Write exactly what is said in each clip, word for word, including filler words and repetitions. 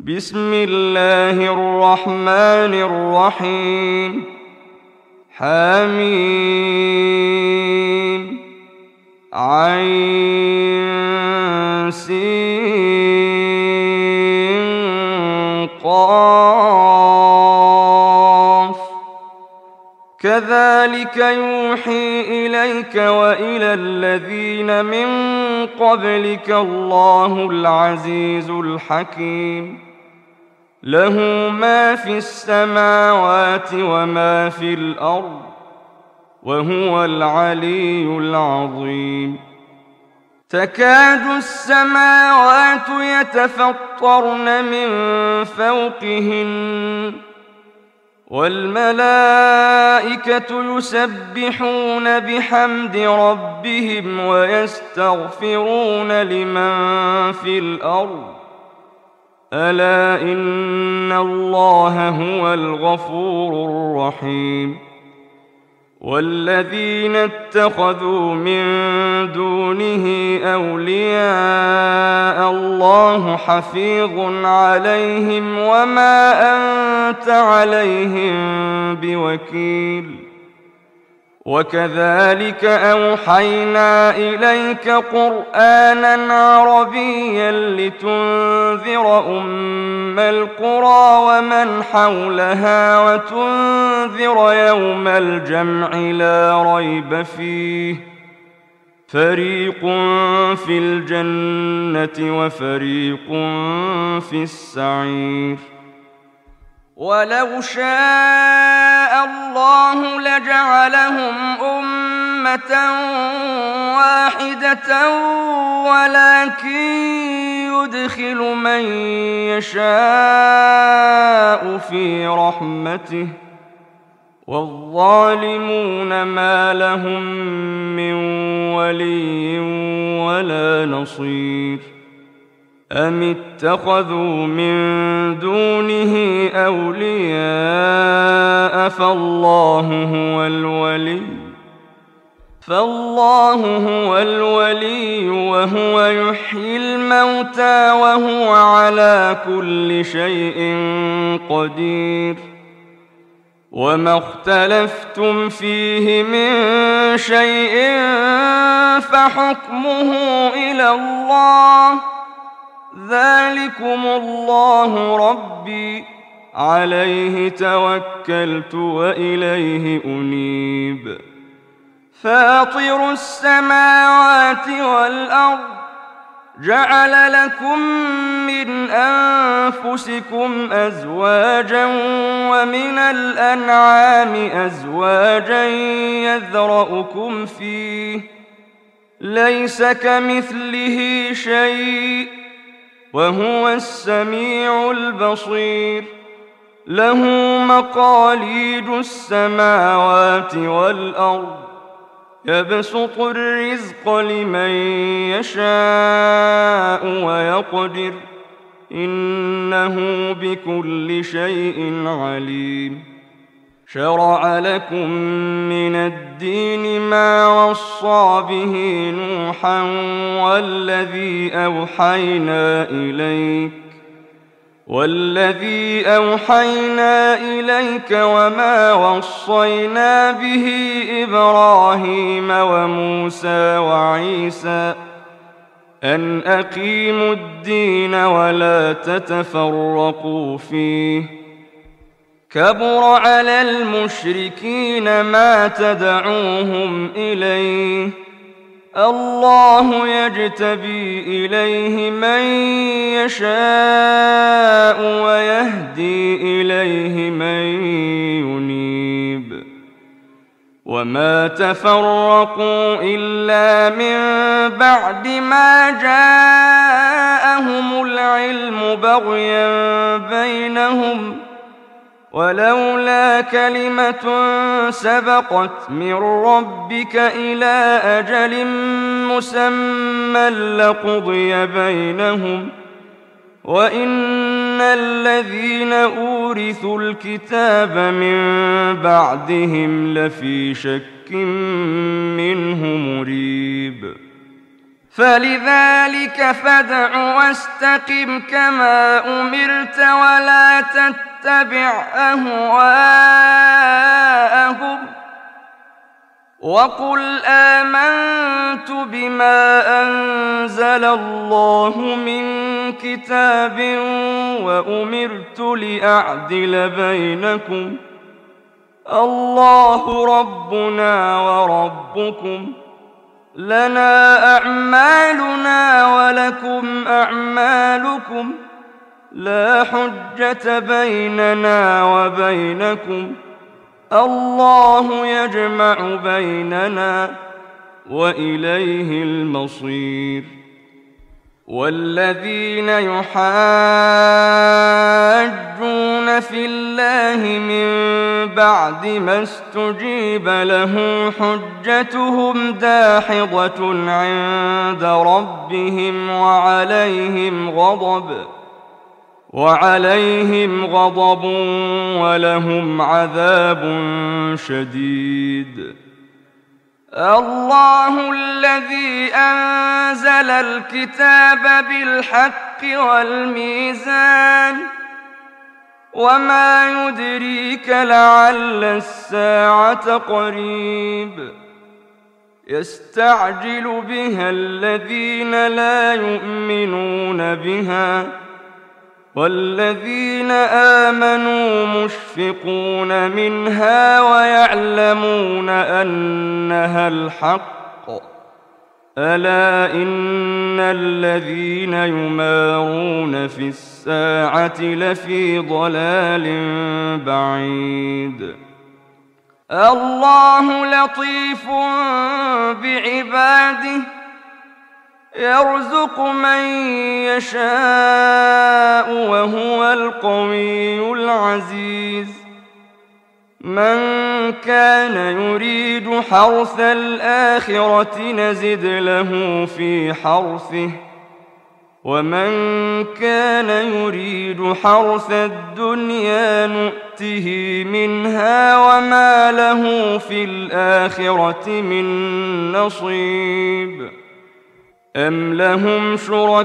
بسم الله الرحمن الرحيم حميم عين سين قاف كذلك يوحي إليك وإلى الذين من قبلك الله العزيز الحكيم له ما في السماوات وما في الأرض وهو العلي العظيم تكاد السماوات يتفطرن من فوقهن والملائكة يسبحون بحمد ربهم ويستغفرون لمن في الأرض ألا إن الله هو الغفور الرحيم والذين اتخذوا من دونه أولياء الله حفيظ عليهم وما أنت عليهم بوكيل وكذلك أوحينا إليك قرآنا عربيا لتنذر أم القرى ومن حولها وتنذر يوم الجمع لا ريب فيه فريق في الجنة وفريق في السعير ولو شاء الله لجعلهم أمة واحدة ولكن يدخل من يشاء في رحمته والظالمون ما لهم من ولي ولا نصير أم اتخذوا من دونه أولياء فالله هو الولي فالله هو الولي وهو يحيي الموتى وهو على كل شيء قدير وما اختلفتم فيه من شيء فحكمه إلى الله ذلكم الله ربي عليه توكلت وإليه أنيب فاطر السماوات والأرض جعل لكم من أنفسكم أزواجا ومن الأنعام أزواجا يذرأكم فيه ليس كمثله شيء وهو السميع البصير له مقاليد السماوات والأرض يبسط الرزق لمن يشاء ويقدر إنه بكل شيء عليم شرع لكم من الدين ما وصى به نوحا والذي أوحينا إليك والذي أوحينا إليك وما وصينا به إبراهيم وموسى وعيسى أن أقيموا الدين ولا تتفرقوا فيه كبر على المشركين ما تدعوهم إليه الله يجتبي إليه من يشاء ويهدي إليه من ينيب وما تفرقوا إلا من بعد ما جاءهم العلم بغيا بينهم ولولا كلمة سبقت من ربك إلى أجل مسمى لقضي بينهم وإن الذين أورثوا الكتاب من بعدهم لفي شك منه مريب فلذلك فادع واستقم كما أمرت ولا تتبع أهواءهم وقل آمنت بما أنزل الله من كتاب وأمرت لأعدل بينكم الله ربنا وربكم لنا أعمالنا ولكم أعمالكم لا حجة بيننا وبينكم الله يجمع بيننا وإليه المصير والذين يحاجون في الله من بعد ما استجيب له حجتهم داحضة عند ربهم وعليهم غضب وعليهم غضب ولهم عذاب شديد. الله الذي أنزل الكتاب بالحق والميزان وما يدريك لعل الساعة قريب يستعجل بها الذين لا يؤمنون بها والذين آمنوا مشفقون منها ويعلمون أنها الحق ألا إن الذين يمارون في الساعة لفي ضلال بعيد. الله لطيف بعباده يرزق من يشاء وهو القوي العزيز. من كان يريد حرث الآخرة نزد له في حرثه ومن كان يريد حرث الدنيا نؤته منها وما له في الآخرة من نصيب. أم لهم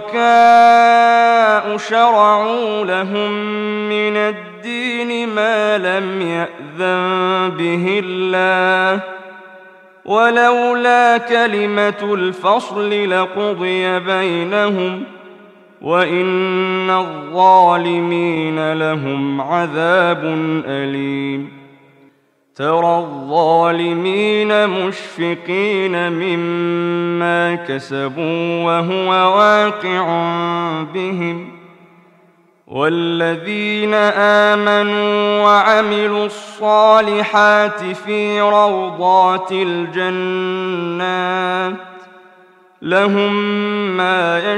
شركاء شرعوا لهم من الدين ما لم يأذن به الله ولولا كلمة الفصل لقضي بينهم وإن الظالمين لهم عذاب أليم. ترى الظالمين مشفقين مما كسبوا وهو واقع بهم والذين آمنوا وعملوا الصالحات في روضات الجنات لهم ما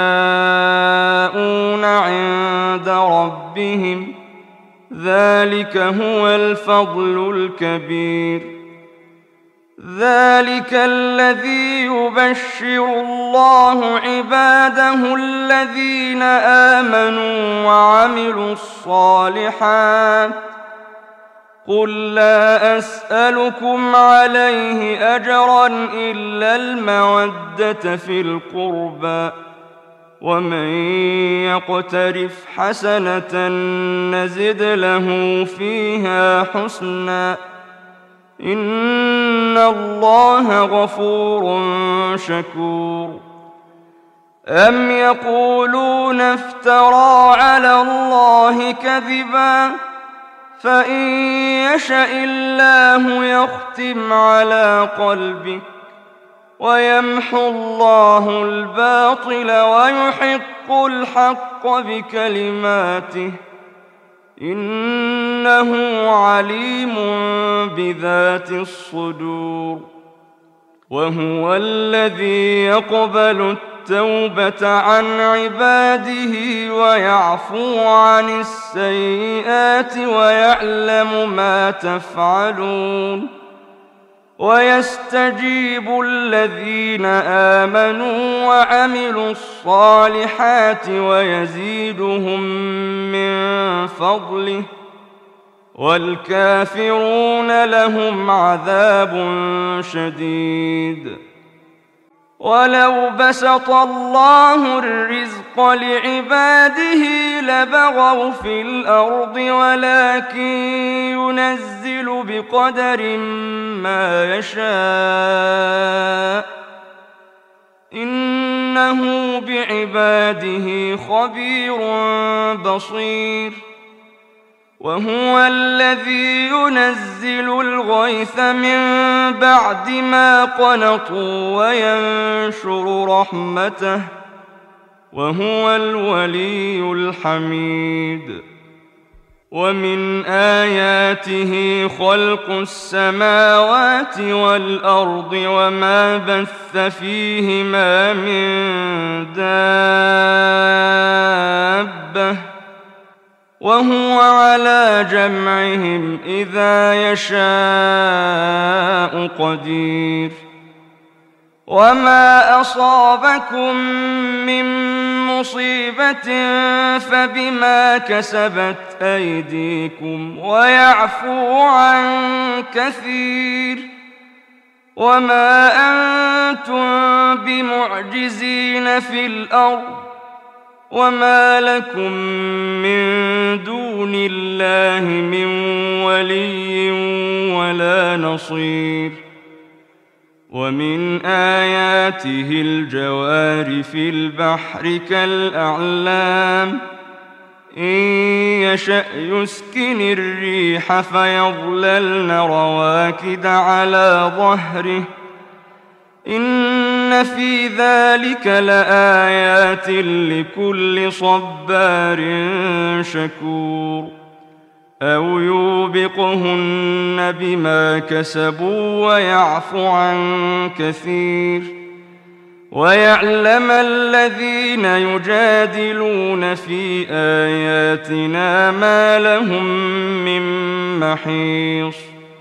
يشاءون عند ربهم ذلك هو الفضل الكبير. ذلك الذي يبشر الله عباده الذين آمنوا وعملوا الصالحات قل لا أسألكم عليه أجرا إلا المودة في القربى ومن يقترف حسنة نزد له فيها حسنا إن الله غفور شكور. أم يقولون افترى على الله كذبا فإن يشأ الله يختم على قلبك ويمحو الله الباطل ويحق الحق بكلماته إنه عليم بذات الصدور. وهو الذي يقبل التوبة عن عباده ويعفو عن السيئات ويعلم ما تفعلون ويستجيب الذين آمنوا وعملوا الصالحات ويزيدهم من فضله والكافرون. والكافرون لهم عذاب شديد. ولو بسط الله الرزق لعباده لبغوا في الأرض ولكن ينزل بقدر ما يشاء إنه بعباده خبير بصير وهو الذي ينزل الغيث من بعد ما قنطوا وينشر رحمته وهو الولي الحميد ومن آياته خلق السماوات والأرض وما بث فيهما من دابة وهو على جمعهم إذا يشاء قدير وما أصابكم من مصيبة فبما كسبت أيديكم ويعفو عن كثير وما أنتم بمعجزين في الأرض وما لكم من دون الله من ولي ولا نصير ومن آياته الجوار في البحر كالأعلام إن يشأ يسكن الريح فيظللن رواكد على ظهره إن في ذلك لآيات لكل صبار شكور أو يوبقهن بما كسبوا ويعفو عن كثير ويعلم الذين يجادلون في آياتنا ما لهم من محيص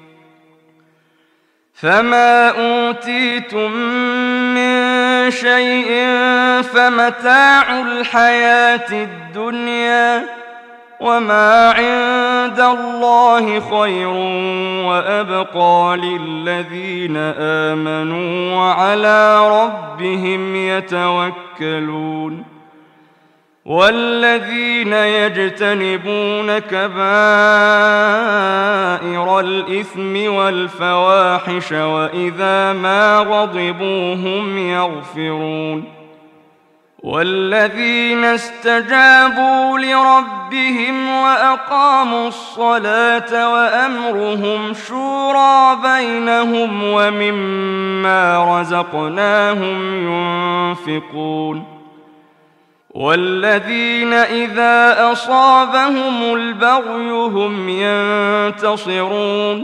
فما أوتيتم من شيء فمتاع الحياة الدنيا وما عند الله خير وأبقى للذين آمنوا وعلى ربهم يتوكلون والذين يجتنبون كبائر الإثم والفواحش وإذا ما غضبوا هم يغفرون والذين استجابوا لربهم وأقاموا الصلاة وأمرهم شورى بينهم ومما رزقناهم ينفقون والذين إذا أصابهم البغي هم ينتصرون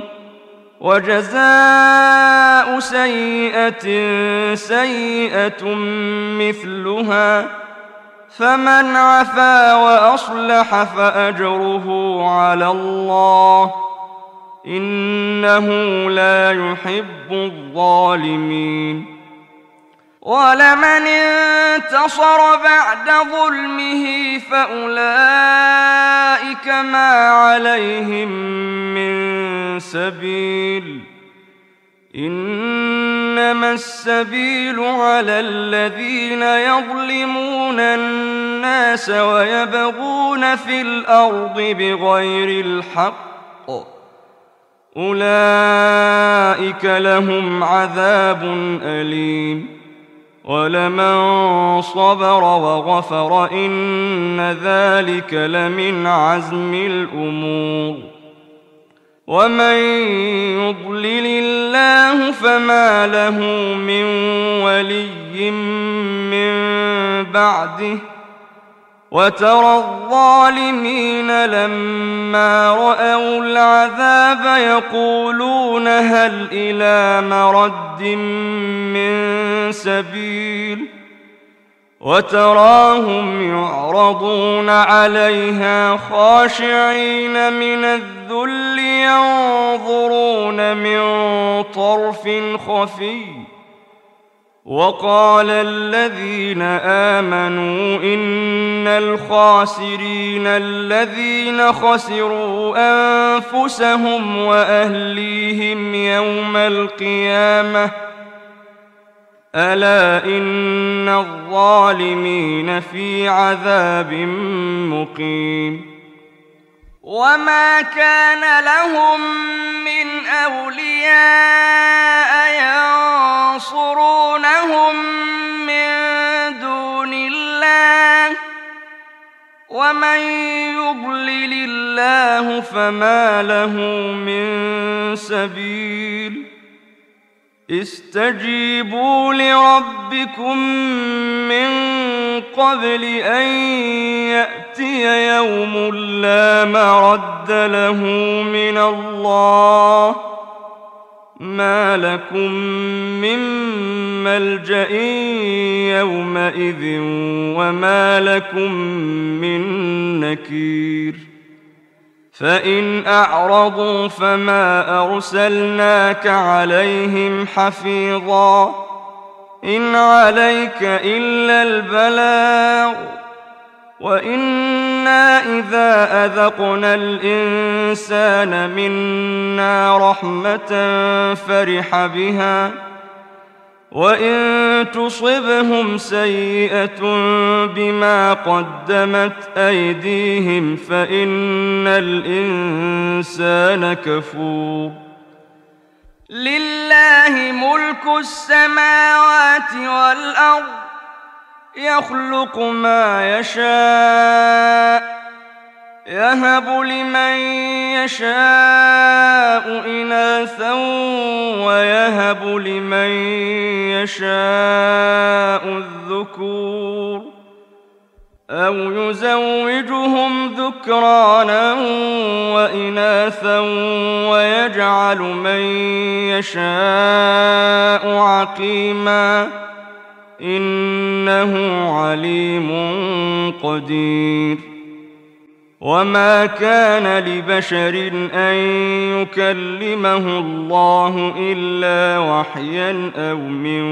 وجزاء سيئة سيئة مثلها فمن عفا وأصلح فأجره على الله إنه لا يحب الظالمين ولمن انتصر بعد ظلمه فأولئك ما عليهم من سبيل إنما السبيل على الذين يظلمون الناس ويبغون في الأرض بغير الحق أولئك لهم عذاب أليم ولمن صبر وغفر إن ذلك لمن عزم الأمور ومن يضلل الله فما له من ولي من بعده وترى الظالمين لما رأوا العذاب يقولون هل إلى مرد من سبيل وتراهم يعرضون عليها خاشعين من الذل ينظرون من طرف خفي وقال الذين آمنوا إن الخاسرين الذين خسروا أنفسهم وأهليهم يوم القيامة ألا إن الظالمين في عذاب مقيم. وما كان لهم من أولياء ينصرونهم من دون الله ومن يضلل الله فما له من سبيل. استجيبوا لربكم من قبل أن يأتي يوم لا مرد له من الله ما لكم من ملجأ يومئذ وما لكم من نكير. فإن أعرضوا فما أرسلناك عليهم حفيظا إن عليك إلا البلاغ وإنا إذا أذقنا الإنسان منا رحمة فرح بها وإن تصبهم سيئة بما قدمت أيديهم فإن الإنسان كفور. لله ملك السماوات والأرض يخلق ما يشاء يهب لمن يشاء إناثا ويهب لمن يشاء الذكور أو يزوجهم ذكرانا وإناثا ويجعل من يشاء عقيما إنه عليم قدير. وما كان لبشر أن يكلمه الله إلا وحيا أو من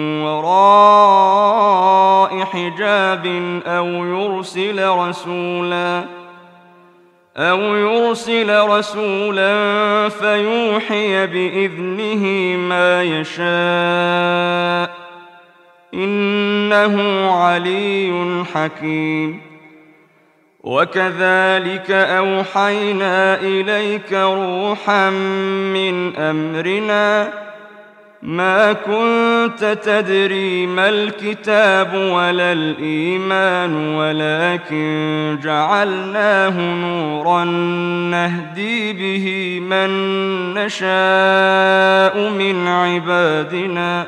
وراء حجاب أو يرسل رسولا أو يرسل رسولا فيوحي بإذنه ما يشاء إنه علي حكيم. وكذلك أوحينا إليك روحا من أمرنا ما كنت تدري ما الكتاب ولا الإيمان ولكن جعلناه نورا نهدي به من نشاء من عبادنا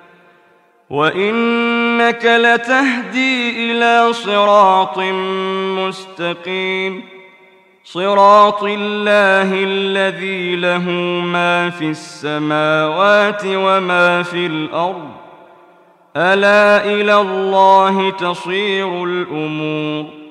وإنك لتهدي إلى صراط مستقيم صراط الله الذي له ما في السماوات وما في الأرض ألا إلى الله تصير الأمور.